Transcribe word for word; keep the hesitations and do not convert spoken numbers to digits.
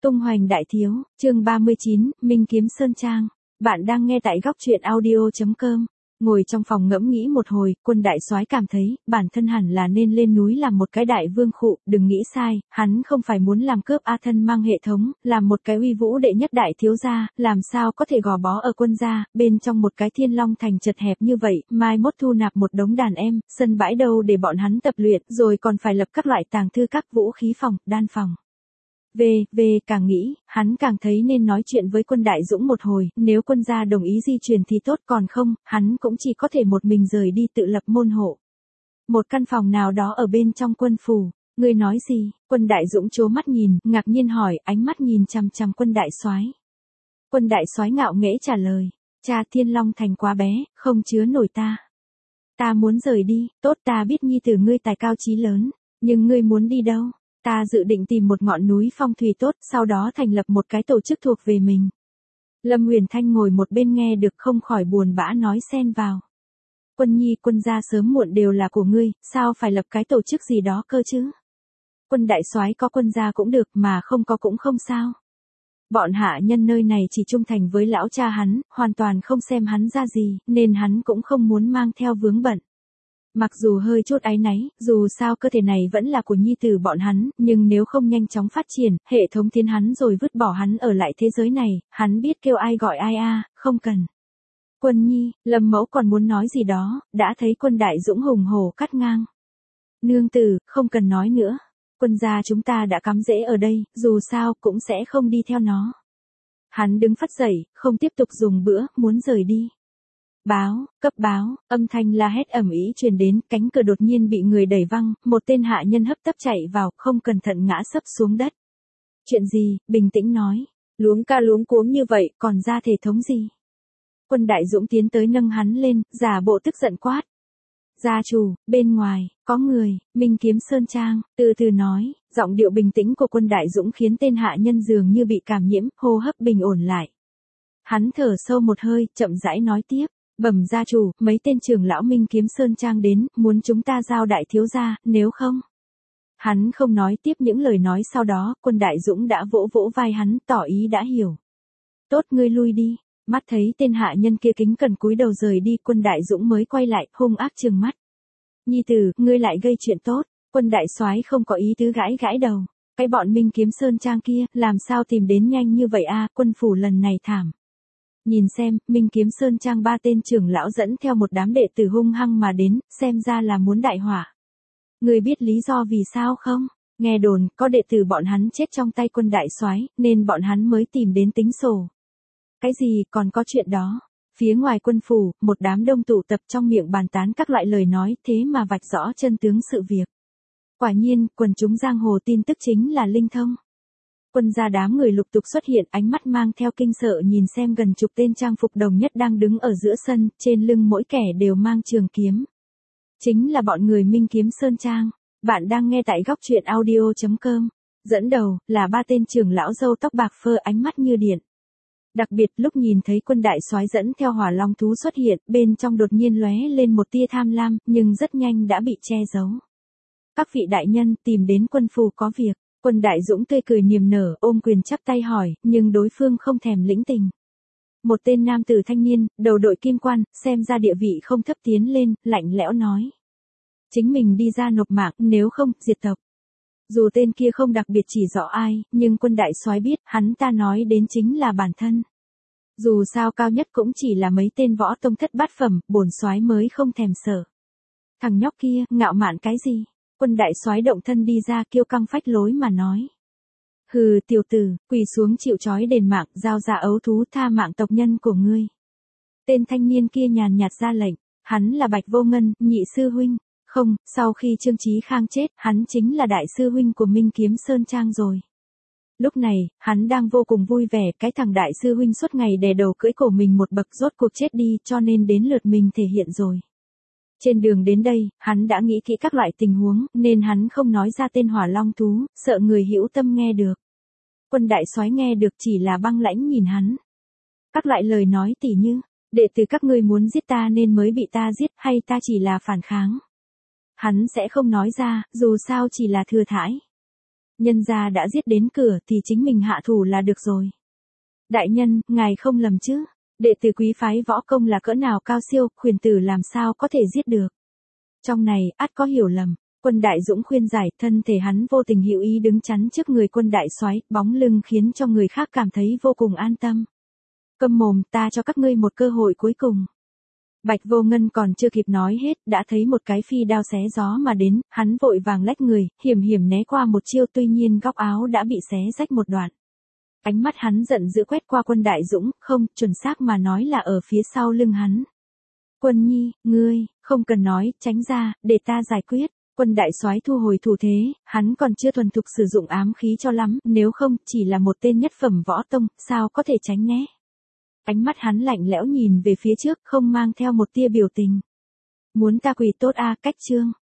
Tung hoành đại thiếu, chương ba mươi chín, Minh Kiếm Sơn Trang. Bạn đang nghe tại góc truyện audio chấm com. Ngồi trong phòng ngẫm nghĩ một hồi, Quân đại soái cảm thấy, bản thân hẳn là nên lên núi làm một cái đại vương khụ, đừng nghĩ sai, hắn không phải muốn làm cướp A thân mang hệ thống, làm một cái uy vũ đệ nhất đại thiếu gia, làm sao có thể gò bó ở quân gia, bên trong một cái thiên long thành chật hẹp như vậy, mai mốt thu nạp một đống đàn em, sân bãi đâu để bọn hắn tập luyện, rồi còn phải lập các loại tàng thư các vũ khí phòng, đan phòng. Về, về, càng nghĩ, hắn càng thấy nên nói chuyện với Quân Đại Dũng một hồi, nếu quân gia đồng ý di chuyển thì tốt, còn không, hắn cũng chỉ có thể một mình rời đi tự lập môn hộ. Một căn phòng nào đó ở bên trong quân phủ, ngươi nói gì? Quân Đại Dũng trố mắt nhìn, ngạc nhiên hỏi, ánh mắt nhìn chằm chằm Quân Đại Soái. Quân Đại Soái ngạo nghễ trả lời, cha, Thiên Long thành quá bé, không chứa nổi ta. Ta muốn rời đi, tốt, ta biết nhi tử ngươi tài cao chí lớn, nhưng ngươi muốn đi đâu? Ta dự định tìm một ngọn núi phong thủy tốt, sau đó thành lập một cái tổ chức thuộc về mình. Lâm Huyền Thanh ngồi một bên nghe được không khỏi buồn bã nói xen vào. Quân nhi, quân gia sớm muộn đều là của ngươi, sao phải lập cái tổ chức gì đó cơ chứ? Quân đại soái có quân gia cũng được, mà không có cũng không sao. Bọn hạ nhân nơi này chỉ trung thành với lão cha hắn, hoàn toàn không xem hắn ra gì, nên hắn cũng không muốn mang theo vướng bận. Mặc dù hơi chút áy náy, dù sao cơ thể này vẫn là của nhi tử bọn hắn, nhưng nếu không nhanh chóng phát triển, hệ thống thiên hắn rồi vứt bỏ hắn ở lại thế giới này, hắn biết kêu ai gọi ai a, không cần. Quân nhi, Lâm mẫu còn muốn nói gì đó, đã thấy Quân Đại Dũng hùng hổ cắt ngang. Nương tử, không cần nói nữa. Quân gia chúng ta đã cắm rễ ở đây, dù sao cũng sẽ không đi theo nó. Hắn đứng phắt dậy, không tiếp tục dùng bữa, muốn rời đi. Báo, cấp báo, âm thanh la hét ầm ĩ truyền đến, cánh cửa đột nhiên bị người đẩy văng, một tên hạ nhân hấp tấp chạy vào, không cẩn thận ngã sấp xuống đất. Chuyện gì, bình tĩnh nói, luống ca luống cuống như vậy, còn ra thể thống gì? Quân Đại Dũng tiến tới nâng hắn lên, giả bộ tức giận quát. Gia chủ, bên ngoài, có người, Minh Kiếm Sơn Trang, từ từ nói, giọng điệu bình tĩnh của Quân Đại Dũng khiến tên hạ nhân dường như bị cảm nhiễm, hô hấp bình ổn lại. Hắn thở sâu một hơi, chậm rãi nói tiếp. Bẩm gia chủ, mấy tên trưởng lão Minh Kiếm Sơn Trang đến, muốn chúng ta giao đại thiếu gia, nếu không. Hắn không nói tiếp những lời nói sau đó, Quân Đại Dũng đã vỗ vỗ vai hắn, tỏ ý đã hiểu. Tốt, ngươi lui đi. Mắt thấy tên hạ nhân kia kính cẩn cúi đầu rời đi, Quân Đại Dũng mới quay lại, hung ác trừng mắt. Nhi tử, ngươi lại gây chuyện tốt. Quân đại soái không có ý tứ gãi gãi đầu. Cái bọn Minh Kiếm Sơn Trang kia, làm sao tìm đến nhanh như vậy a, quân phủ lần này thảm. Nhìn xem, Minh Kiếm Sơn Trang ba tên trưởng lão dẫn theo một đám đệ tử hung hăng mà đến, xem ra là muốn đại hỏa. Người biết lý do vì sao không? Nghe đồn, có đệ tử bọn hắn chết trong tay Quân đại soái, nên bọn hắn mới tìm đến tính sổ. Cái gì, còn có chuyện đó? Phía ngoài quân phủ, một đám đông tụ tập trong miệng bàn tán các loại lời nói, thế mà vạch rõ chân tướng sự việc. Quả nhiên, quần chúng giang hồ tin tức chính là linh thông. Quân gia đám người lục tục xuất hiện, ánh mắt mang theo kinh sợ nhìn xem gần chục tên trang phục đồng nhất đang đứng ở giữa sân, trên lưng mỗi kẻ đều mang trường kiếm. Chính là bọn người Minh Kiếm Sơn Trang. Bạn đang nghe tại góc truyện audio chấm com. Dẫn đầu, là ba tên trưởng lão râu tóc bạc phơ, ánh mắt như điện. Đặc biệt lúc nhìn thấy Quân đại soái dẫn theo hỏa long thú xuất hiện, bên trong đột nhiên lóe lên một tia tham lam, nhưng rất nhanh đã bị che giấu. Các vị đại nhân tìm đến quân phủ có việc. Quân Đại Dũng tươi cười niềm nở, ôm quyền chắp tay hỏi, nhưng đối phương không thèm lĩnh tình. Một tên nam tử thanh niên, đầu đội kim quan, xem ra địa vị không thấp tiến lên, lạnh lẽo nói. Chính mình đi ra nộp mạng, nếu không, diệt tộc. Dù tên kia không đặc biệt chỉ rõ ai, nhưng Quân đại soái biết, hắn ta nói đến chính là bản thân. Dù sao cao nhất cũng chỉ là mấy tên võ tông thất bát phẩm, bổn soái mới không thèm sợ. Thằng nhóc kia, ngạo mạn cái gì? Quân đại soái động thân đi ra, kiêu căng phách lối mà nói. Hừ, tiểu tử, quỳ xuống chịu trói đền mạng, giao ra ấu thú tha mạng tộc nhân của ngươi. Tên thanh niên kia nhàn nhạt ra lệnh, hắn là Bạch Vô Ngân, nhị sư huynh. Không, sau khi Trương Chí Khang chết, hắn chính là đại sư huynh của Minh Kiếm Sơn Trang rồi. Lúc này, hắn đang vô cùng vui vẻ, cái thằng đại sư huynh suốt ngày đè đầu cưỡi cổ mình một bậc rốt cuộc chết đi, cho nên đến lượt mình thể hiện rồi. Trên đường đến đây, hắn đã nghĩ kỹ các loại tình huống, nên hắn không nói ra tên hỏa long thú, sợ người hữu tâm nghe được. Quân đại soái nghe được chỉ là băng lãnh nhìn hắn. Các loại lời nói tỉ như, đệ tử các ngươi muốn giết ta nên mới bị ta giết, hay ta chỉ là phản kháng. Hắn sẽ không nói ra, dù sao chỉ là thừa thãi. Nhân gia đã giết đến cửa thì chính mình hạ thủ là được rồi. Đại nhân, ngài không lầm chứ? Đệ tử quý phái võ công là cỡ nào cao siêu, khuyển tử làm sao có thể giết được? Trong này, ắt có hiểu lầm. Quân Đại Dũng khuyên giải, thân thể hắn vô tình hữu ý đứng chắn trước người quân đại soái, bóng lưng khiến cho người khác cảm thấy vô cùng an tâm. Câm mồm, ta cho các ngươi một cơ hội cuối cùng. Bạch Vô Ngân còn chưa kịp nói hết, đã thấy một cái phi đao xé gió mà đến, hắn vội vàng lách người, hiểm hiểm né qua một chiêu, tuy nhiên góc áo đã bị xé rách một đoạn. Ánh mắt hắn giận dữ quét qua quân Đại Dũng, không, chuẩn xác mà nói là ở phía sau lưng hắn. Quân nhi, ngươi, không cần nói, tránh ra, để ta giải quyết. Quân đại soái thu hồi thủ thế, hắn còn chưa thuần thục sử dụng ám khí cho lắm, nếu không, chỉ là một tên nhất phẩm võ tông, sao có thể tránh né. Ánh mắt hắn lạnh lẽo nhìn về phía trước, không mang theo một tia biểu tình. Muốn ta quỳ tốt a, cách trương.